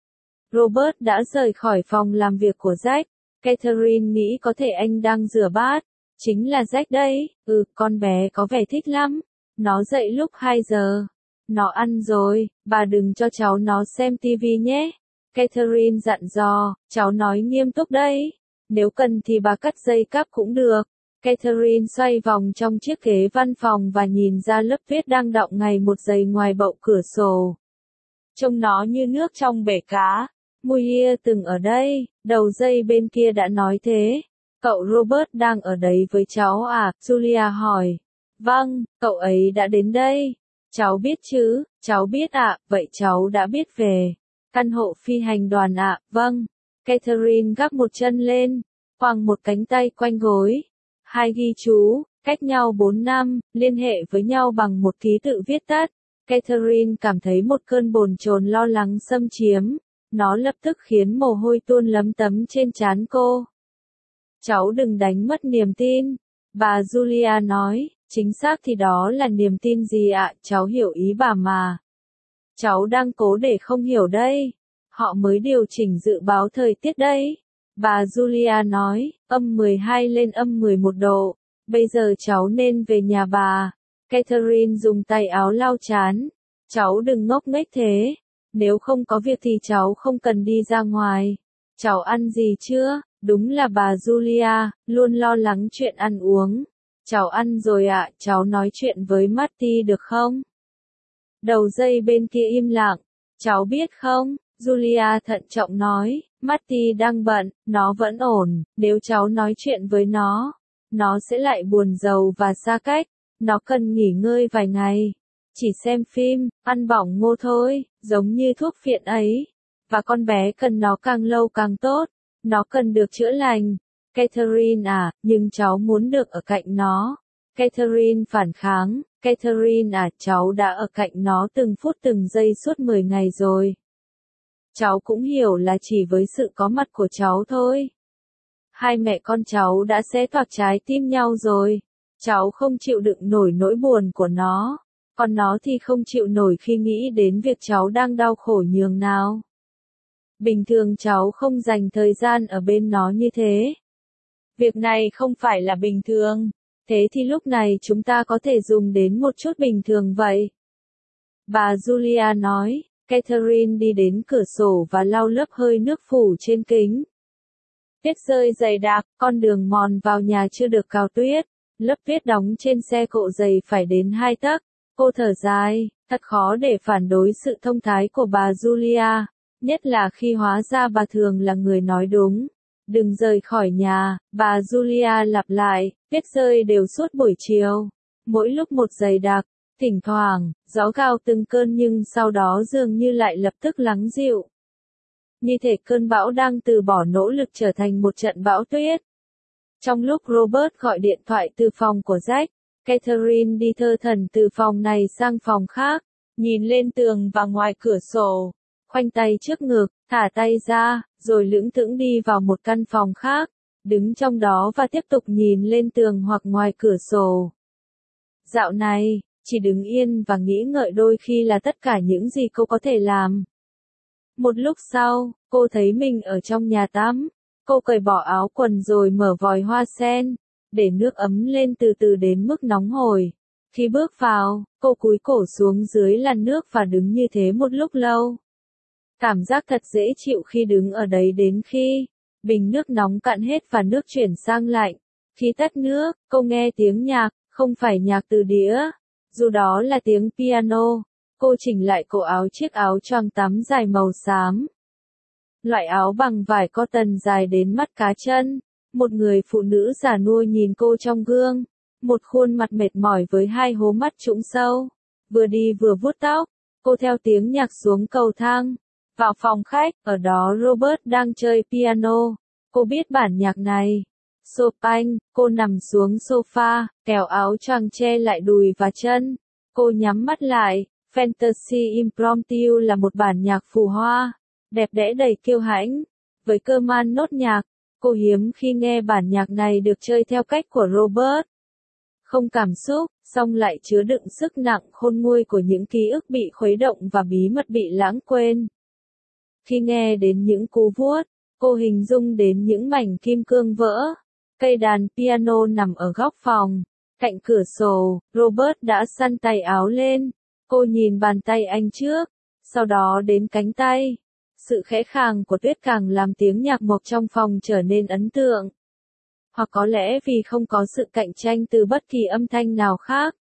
Robert đã rời khỏi phòng làm việc của Jack. Catherine nghĩ có thể anh đang rửa bát. Chính là Jack đấy, ừ, con bé có vẻ thích lắm. Nó dậy lúc hai giờ. Nó ăn rồi, bà đừng cho cháu nó xem tivi nhé. Catherine dặn dò, cháu nói nghiêm túc đấy. Nếu cần thì bà cắt dây cáp cũng được. Catherine xoay vòng trong chiếc ghế văn phòng và nhìn ra lớp tuyết đang đọng ngày một dày ngoài bậu cửa sổ. Trông nó như nước trong bể cá. Muir từng ở đây, đầu dây bên kia đã nói thế. Cậu Robert đang ở đấy với cháu à? Julia hỏi. Vâng, cậu ấy đã đến đây. Cháu biết chứ, cháu biết ạ, vậy cháu đã biết về căn hộ phi hành đoàn ạ, vâng. Catherine gác một chân lên, khoang một cánh tay quanh gối. Hai ghi chú, cách nhau bốn năm, liên hệ với nhau bằng một ký tự viết tắt. Catherine cảm thấy một cơn bồn chồn lo lắng xâm chiếm. Nó lập tức khiến mồ hôi tuôn lấm tấm trên trán cô. Cháu đừng đánh mất niềm tin. Bà Julia nói, chính xác thì đó là niềm tin gì ạ, cháu hiểu ý bà mà. Cháu đang cố để không hiểu đây. Họ mới điều chỉnh dự báo thời tiết đấy. Bà Julia nói, âm mười hai lên âm mười một độ. Bây giờ cháu nên về nhà bà. Catherine dùng tay áo lau chán. Cháu đừng ngốc nghếch thế. Nếu không có việc thì cháu không cần đi ra ngoài. Cháu ăn gì chưa? Đúng là bà Julia, luôn lo lắng chuyện ăn uống. Cháu ăn rồi ạ, cháu nói chuyện với Marty được không? Đầu dây bên kia im lặng. Cháu biết không? Julia thận trọng nói, Marty đang bận, nó vẫn ổn, nếu cháu nói chuyện với nó, nó sẽ lại buồn rầu và xa cách, nó cần nghỉ ngơi vài ngày. Chỉ xem phim, ăn bỏng ngô thôi, giống như thuốc phiện ấy. Và con bé cần nó càng lâu càng tốt, nó cần được chữa lành. Catherine à, nhưng cháu muốn được ở cạnh nó. Catherine phản kháng, Catherine à, cháu đã ở cạnh nó từng phút từng giây suốt mười ngày rồi. Cháu cũng hiểu là chỉ với sự có mặt của cháu thôi. Hai mẹ con cháu đã xé toạc trái tim nhau rồi. Cháu không chịu đựng nổi nỗi buồn của nó. Còn nó thì không chịu nổi khi nghĩ đến việc cháu đang đau khổ nhường nào. Bình thường cháu không dành thời gian ở bên nó như thế. Việc này không phải là bình thường. Thế thì lúc này chúng ta có thể dùng đến một chút bình thường vậy. Bà Julia nói. Catherine đi đến cửa sổ và lau lớp hơi nước phủ trên kính. Tuyết rơi dày đặc, con đường mòn vào nhà chưa được cào tuyết. Lớp tuyết đóng trên xe cộ dày phải đến hai tấc. Cô thở dài, thật khó để phản đối sự thông thái của bà Julia, nhất là khi hóa ra bà thường là người nói đúng. Đừng rời khỏi nhà, bà Julia lặp lại, tuyết rơi đều suốt buổi chiều. Mỗi lúc một dày đặc, thỉnh thoảng, gió gào từng cơn nhưng sau đó dường như lại lập tức lắng dịu. Như thể cơn bão đang từ bỏ nỗ lực trở thành một trận bão tuyết. Trong lúc Robert gọi điện thoại từ phòng của Jack, Catherine đi thơ thẩn từ phòng này sang phòng khác, nhìn lên tường và ngoài cửa sổ, khoanh tay trước ngực, thả tay ra, rồi lững thững đi vào một căn phòng khác, đứng trong đó và tiếp tục nhìn lên tường hoặc ngoài cửa sổ. Dạo này, chỉ đứng yên và nghĩ ngợi đôi khi là tất cả những gì cô có thể làm. Một lúc sau, cô thấy mình ở trong nhà tắm. Cô cởi bỏ áo quần rồi mở vòi hoa sen, để nước ấm lên từ từ đến mức nóng hổi. Khi bước vào, cô cúi cổ xuống dưới làn nước và đứng như thế một lúc lâu. Cảm giác thật dễ chịu khi đứng ở đấy đến khi bình nước nóng cạn hết và nước chuyển sang lạnh. Khi tắt nước, cô nghe tiếng nhạc, không phải nhạc từ đĩa, dù đó là tiếng piano. Cô chỉnh lại cổ áo chiếc áo choàng tắm dài màu xám. Loại áo bằng vải cotton dài đến mắt cá chân. Một người phụ nữ già nua nhìn cô trong gương. Một khuôn mặt mệt mỏi với hai hố mắt trũng sâu. Vừa đi vừa vuốt tóc. Cô theo tiếng nhạc xuống cầu thang. Vào phòng khách, ở đó Robert đang chơi piano. Cô biết bản nhạc này. Chopin, cô nằm xuống sofa, kéo áo choàng che lại đùi và chân. Cô nhắm mắt lại. Fantasy Impromptu là một bản nhạc phù hoa, đẹp đẽ đầy kiêu hãnh, với cơ man nốt nhạc. Cô hiếm khi nghe bản nhạc này được chơi theo cách của Robert. Không cảm xúc, song lại chứa đựng sức nặng khôn nguôi của những ký ức bị khuấy động và bí mật bị lãng quên. Khi nghe đến những cú vuốt, cô hình dung đến những mảnh kim cương vỡ. Cây đàn piano nằm ở góc phòng, cạnh cửa sổ. Robert đã xăn tay áo lên. Cô nhìn bàn tay anh trước, sau đó đến cánh tay. Sự khẽ khàng của tuyết càng làm tiếng nhạc mộc trong phòng trở nên ấn tượng. Hoặc có lẽ vì không có sự cạnh tranh từ bất kỳ âm thanh nào khác.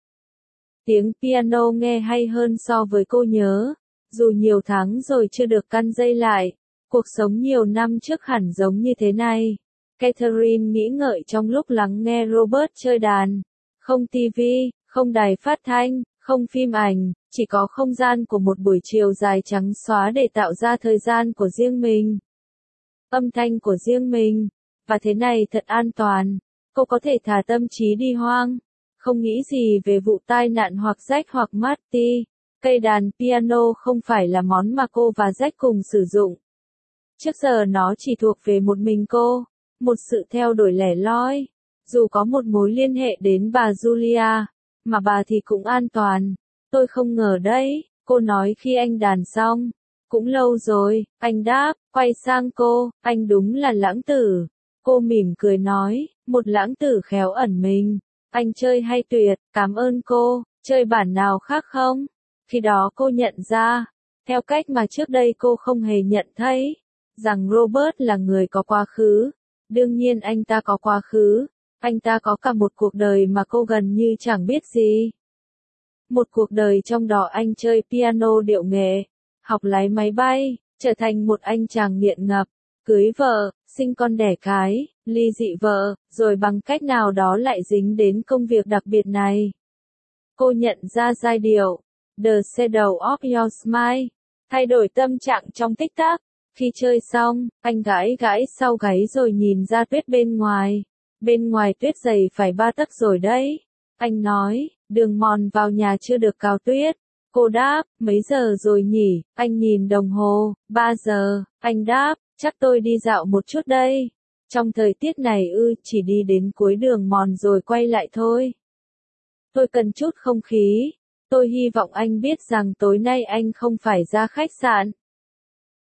Tiếng piano nghe hay hơn so với cô nhớ. Dù nhiều tháng rồi chưa được căn dây lại, cuộc sống nhiều năm trước hẳn giống như thế này. Catherine nghĩ ngợi trong lúc lắng nghe Robert chơi đàn. Không tivi, không đài phát thanh, không phim ảnh, chỉ có không gian của một buổi chiều dài trắng xóa để tạo ra thời gian của riêng mình. Âm thanh của riêng mình. Và thế này thật an toàn. Cô có thể thả tâm trí đi hoang. Không nghĩ gì về vụ tai nạn hoặc Jack hoặc Marty. Cây đàn piano không phải là món mà cô và Jack cùng sử dụng. Trước giờ nó chỉ thuộc về một mình cô. Một sự theo đuổi lẻ loi. Dù có một mối liên hệ đến bà Julia, mà bà thì cũng an toàn. Tôi không ngờ đấy, cô nói khi anh đàn xong. Cũng lâu rồi, anh đáp, quay sang cô, anh đúng là lãng tử. Cô mỉm cười nói, một lãng tử khéo ẩn mình. Anh chơi hay tuyệt, cảm ơn cô, chơi bản nào khác không? Khi đó cô nhận ra, theo cách mà trước đây cô không hề nhận thấy, rằng Robert là người có quá khứ. Đương nhiên anh ta có quá khứ, anh ta có cả một cuộc đời mà cô gần như chẳng biết gì. Một cuộc đời trong đó anh chơi piano điệu nghệ, học lái máy bay, trở thành một anh chàng nghiện ngập, cưới vợ, sinh con đẻ cái, ly dị vợ, rồi bằng cách nào đó lại dính đến công việc đặc biệt này. Cô nhận ra giai điệu, The Shadow of Your Smile, thay đổi tâm trạng trong tích tắc. Khi chơi xong, anh gãi gãi sau gáy rồi nhìn ra tuyết bên ngoài. Bên ngoài tuyết dày phải ba tấc rồi đấy. Anh nói, đường mòn vào nhà chưa được cào tuyết. Cô đáp, mấy giờ rồi nhỉ? Anh nhìn đồng hồ, ba giờ. Anh đáp, chắc tôi đi dạo một chút đây. Trong thời tiết này ư, chỉ đi đến cuối đường mòn rồi quay lại thôi. Tôi cần chút không khí. Tôi hy vọng anh biết rằng tối nay anh không phải ra khách sạn.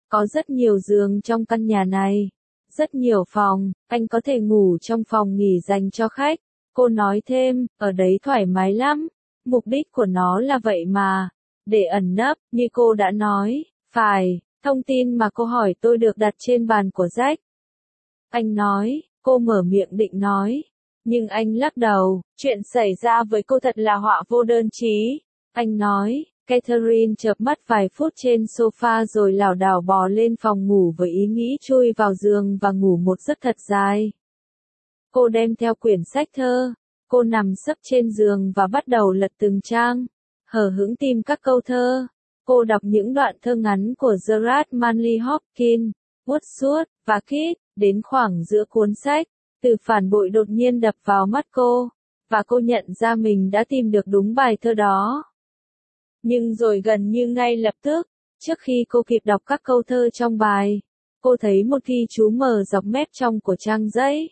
Có rất nhiều giường trong căn nhà này. Rất nhiều phòng, anh có thể ngủ trong phòng nghỉ dành cho khách. Cô nói thêm, ở đấy thoải mái lắm. Mục đích của nó là vậy mà. Để ẩn nấp, như cô đã nói. Phải, thông tin mà cô hỏi tôi được đặt trên bàn của Jack. Anh nói, cô mở miệng định nói. Nhưng anh lắc đầu, chuyện xảy ra với cô thật là họa vô đơn chí. Anh nói, Catherine chợp mắt vài phút trên sofa rồi lảo đảo bò lên phòng ngủ với ý nghĩ chui vào giường và ngủ một giấc thật dài. Cô đem theo quyển sách thơ. Cô nằm sấp trên giường và bắt đầu lật từng trang. Hờ hững tìm các câu thơ. Cô đọc những đoạn thơ ngắn của Gerard Manley Hopkins, Wordsworth và Keats. Đến khoảng giữa cuốn sách, từ phản bội đột nhiên đập vào mắt cô, và cô nhận ra mình đã tìm được đúng bài thơ đó. Nhưng rồi gần như ngay lập tức, trước khi cô kịp đọc các câu thơ trong bài, cô thấy một ghi chú mờ dọc mép trong của trang giấy.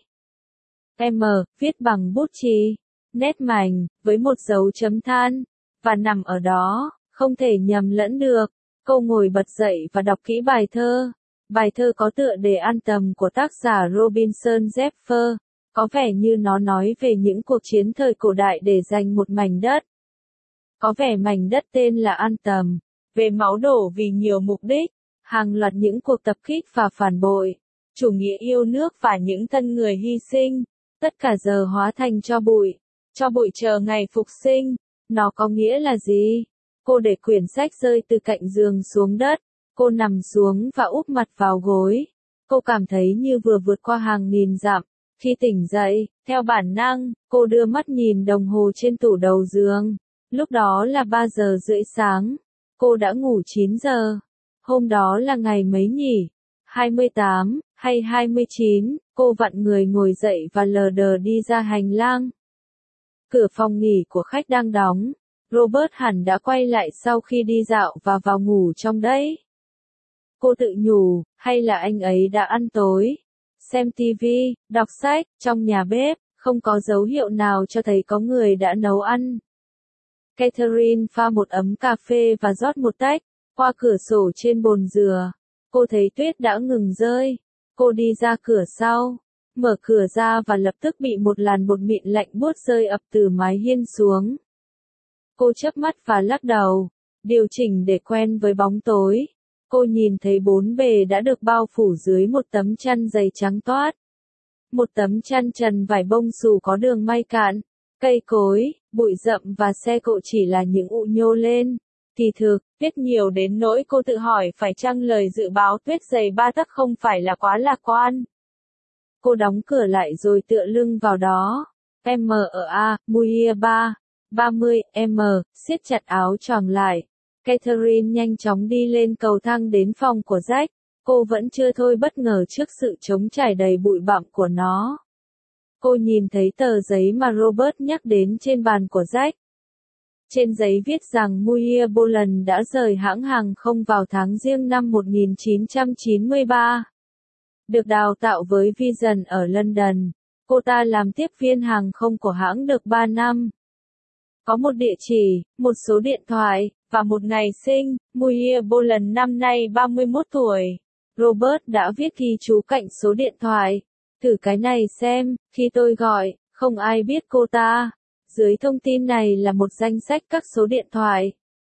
M, viết bằng bút chì, nét mảnh, với một dấu chấm than, và nằm ở đó, không thể nhầm lẫn được. Cô ngồi bật dậy và đọc kỹ bài thơ. Bài thơ có tựa đề Anthem của tác giả Robinson Jeffers, có vẻ như nó nói về những cuộc chiến thời cổ đại để giành một mảnh đất. Có vẻ mảnh đất tên là Anthem, về máu đổ vì nhiều mục đích, hàng loạt những cuộc tập kích và phản bội, chủ nghĩa yêu nước và những thân người hy sinh, tất cả giờ hóa thành tro bụi, cho bụi chờ ngày phục sinh. Nó có nghĩa là gì? Cô để quyển sách rơi từ cạnh giường xuống đất. Cô nằm xuống và úp mặt vào gối. Cô cảm thấy như vừa vượt qua hàng nghìn dặm. Khi tỉnh dậy, theo bản năng, cô đưa mắt nhìn đồng hồ trên tủ đầu giường. Lúc đó là ba giờ rưỡi sáng. Cô đã ngủ chín giờ. Hôm đó là ngày mấy nhỉ? hai mươi tám, hay hai mươi chín, cô vặn người ngồi dậy và lờ đờ đi ra hành lang. Cửa phòng nghỉ của khách đang đóng. Robert hẳn đã quay lại sau khi đi dạo và vào ngủ trong đấy. Cô tự nhủ, hay là anh ấy đã ăn tối, xem ti vi, đọc sách, trong nhà bếp, không có dấu hiệu nào cho thấy có người đã nấu ăn. Catherine pha một ấm cà phê và rót một tách, qua cửa sổ trên bồn dừa. Cô thấy tuyết đã ngừng rơi. Cô đi ra cửa sau, mở cửa ra và lập tức bị một làn bột mịn lạnh buốt rơi ập từ mái hiên xuống. Cô chớp mắt và lắc đầu, điều chỉnh để quen với bóng tối. Cô nhìn thấy bốn bề đã được bao phủ dưới một tấm chăn dày trắng toát. Một tấm chăn trần vải bông xù có đường may cạn, cây cối, bụi rậm và xe cộ chỉ là những ụ nhô lên. Kỳ thực, tuyết nhiều đến nỗi cô tự hỏi phải chăng lời dự báo tuyết dày ba tấc không phải là quá lạc quan. Cô đóng cửa lại rồi tựa lưng vào đó. M ở A, Muir ba, ba mươi, M, siết chặt áo choàng lại. Catherine nhanh chóng đi lên cầu thang đến phòng của Jack. Cô vẫn chưa thôi bất ngờ trước sự trống trải đầy bụi bặm của nó. Cô nhìn thấy tờ giấy mà Robert nhắc đến trên bàn của Jack. Trên giấy viết rằng Muir Boland đã rời hãng hàng không vào tháng Giêng năm một nghìn chín trăm chín mươi ba. Được đào tạo với Vision ở London, cô ta làm tiếp viên hàng không của hãng được ba năm. Có một địa chỉ, một số điện thoại, và một ngày sinh. Muir Boland năm nay ba mươi mốt tuổi. Robert đã viết ghi chú cạnh số điện thoại. Thử cái này xem, khi tôi gọi, không ai biết cô ta. Dưới thông tin này là một danh sách các số điện thoại.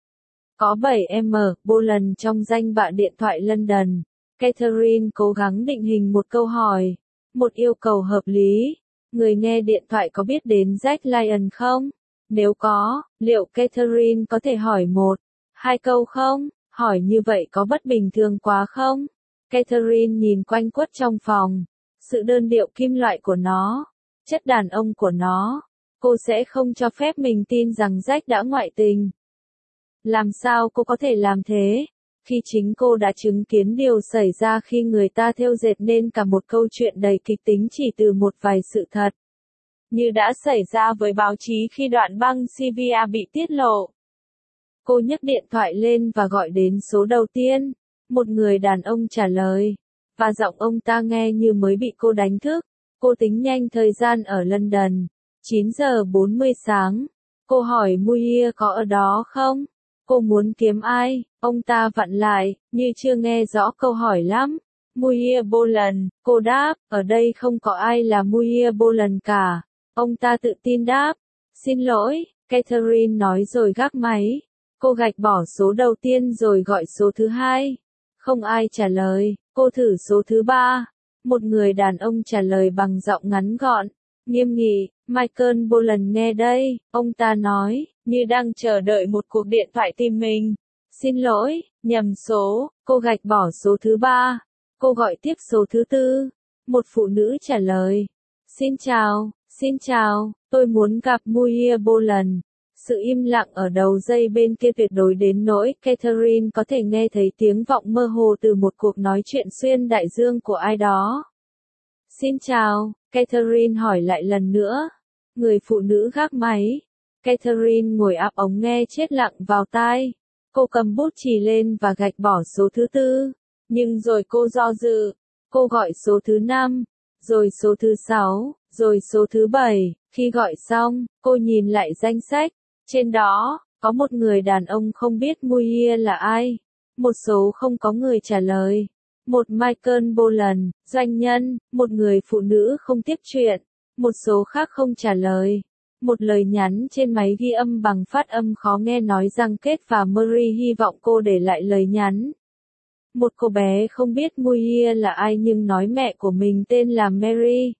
Có bảy M, Boland trong danh bạ điện thoại London. Catherine cố gắng định hình một câu hỏi. Một yêu cầu hợp lý. Người nghe điện thoại có biết đến Jack Lyon không? Nếu có, liệu Catherine có thể hỏi một, hai câu không? Hỏi như vậy có bất bình thường quá không? Catherine nhìn quanh quất trong phòng. Sự đơn điệu kim loại của nó, chất đàn ông của nó. Cô sẽ không cho phép mình tin rằng Jack đã ngoại tình. Làm sao cô có thể làm thế? Khi chính cô đã chứng kiến điều xảy ra khi người ta thêu dệt nên cả một câu chuyện đầy kịch tính chỉ từ một vài sự thật. Như đã xảy ra với báo chí khi đoạn băng xê vê a bị tiết lộ. Cô nhấc điện thoại lên và gọi đến số đầu tiên. Một người đàn ông trả lời. Và giọng ông ta nghe như mới bị cô đánh thức. Cô tính nhanh thời gian ở London. chín giờ bốn mươi sáng. Cô hỏi Muir có ở đó không? Cô muốn kiếm ai? Ông ta vặn lại, như chưa nghe rõ câu hỏi lắm. Muir Boland, cô đáp, ở đây không có ai là Muir Boland cả. Ông ta tự tin đáp. Xin lỗi, Catherine nói rồi gác máy. Cô gạch bỏ số đầu tiên rồi gọi số thứ hai. Không ai trả lời, cô thử số thứ ba. Một người đàn ông trả lời bằng giọng ngắn gọn, nghiêm nghị, Michael Boland nghe đây, ông ta nói, như đang chờ đợi một cuộc điện thoại tìm mình. Xin lỗi, nhầm số, cô gạch bỏ số thứ ba. Cô gọi tiếp số thứ tư. Một phụ nữ trả lời. Xin chào, xin chào, tôi muốn gặp Muir Boland. Sự im lặng ở đầu dây bên kia tuyệt đối đến nỗi Catherine có thể nghe thấy tiếng vọng mơ hồ từ một cuộc nói chuyện xuyên đại dương của ai đó. Xin chào, Catherine hỏi lại lần nữa. Người phụ nữ gác máy. Catherine ngồi áp ống nghe chết lặng vào tai. Cô cầm bút chì lên và gạch bỏ số thứ tư. Nhưng rồi cô do dự. Cô gọi số thứ năm, rồi số thứ sáu, rồi số thứ bảy. Khi gọi xong, cô nhìn lại danh sách. Trên đó, có một người đàn ông không biết Muir là ai. Một số không có người trả lời. Một Michael Boland, doanh nhân, một người phụ nữ không tiếp chuyện. Một số khác không trả lời. Một lời nhắn trên máy ghi âm bằng phát âm khó nghe nói rằng Kate và Mary hy vọng cô để lại lời nhắn. Một cô bé không biết Muir là ai nhưng nói mẹ của mình tên là Mary.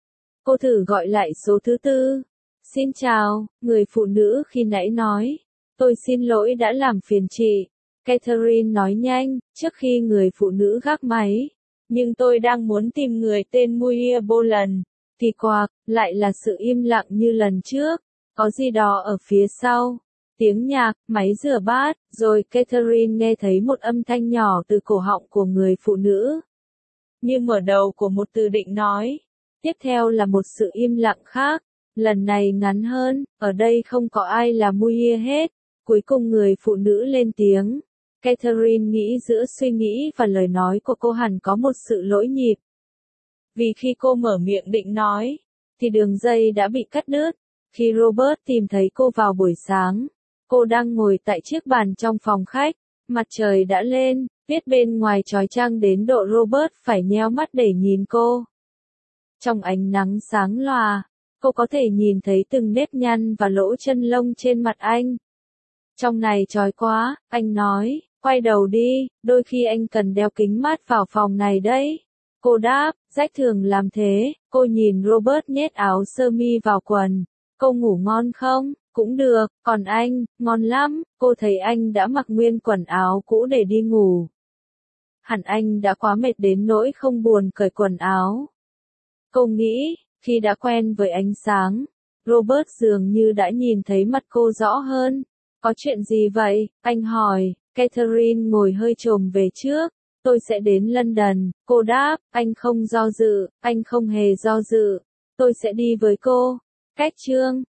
Cô thử gọi lại số thứ tư. Xin chào, người phụ nữ khi nãy nói. Tôi xin lỗi đã làm phiền chị. Catherine nói nhanh, trước khi người phụ nữ gác máy. Nhưng tôi đang muốn tìm người tên Muir Boland. Kỳ quặc, lại là sự im lặng như lần trước. Có gì đó ở phía sau. Tiếng nhạc, máy rửa bát, rồi Catherine nghe thấy một âm thanh nhỏ từ cổ họng của người phụ nữ. Như mở đầu của một từ định nói. Tiếp theo là một sự im lặng khác. Lần này ngắn hơn, ở đây không có ai là Muir hết. Cuối cùng người phụ nữ lên tiếng. Catherine nghĩ giữa suy nghĩ và lời nói của cô hẳn có một sự lỗi nhịp. Vì khi cô mở miệng định nói, thì đường dây đã bị cắt đứt. Khi Robert tìm thấy cô vào buổi sáng, cô đang ngồi tại chiếc bàn trong phòng khách. Mặt trời đã lên, tuyết bên ngoài chói chang đến độ Robert phải nheo mắt để nhìn cô. Trong ánh nắng sáng lòa, cô có thể nhìn thấy từng nếp nhăn và lỗ chân lông trên mặt anh. Trong này chói quá, anh nói, quay đầu đi, đôi khi anh cần đeo kính mát vào phòng này đấy. Cô đáp, Jack thường làm thế. Cô nhìn Robert nhét áo sơ mi vào quần. Cô ngủ ngon không? Cũng được, còn anh, ngon lắm. Cô thấy anh đã mặc nguyên quần áo cũ để đi ngủ. Hẳn anh đã quá mệt đến nỗi không buồn cởi quần áo. Cô nghĩ, khi đã quen với ánh sáng, Robert dường như đã nhìn thấy mặt cô rõ hơn. Có chuyện gì vậy? Anh hỏi. Catherine ngồi hơi chồm về trước. Tôi sẽ đến London, cô đáp. Anh không do dự, anh không hề do dự. Tôi sẽ đi với cô. Cách chương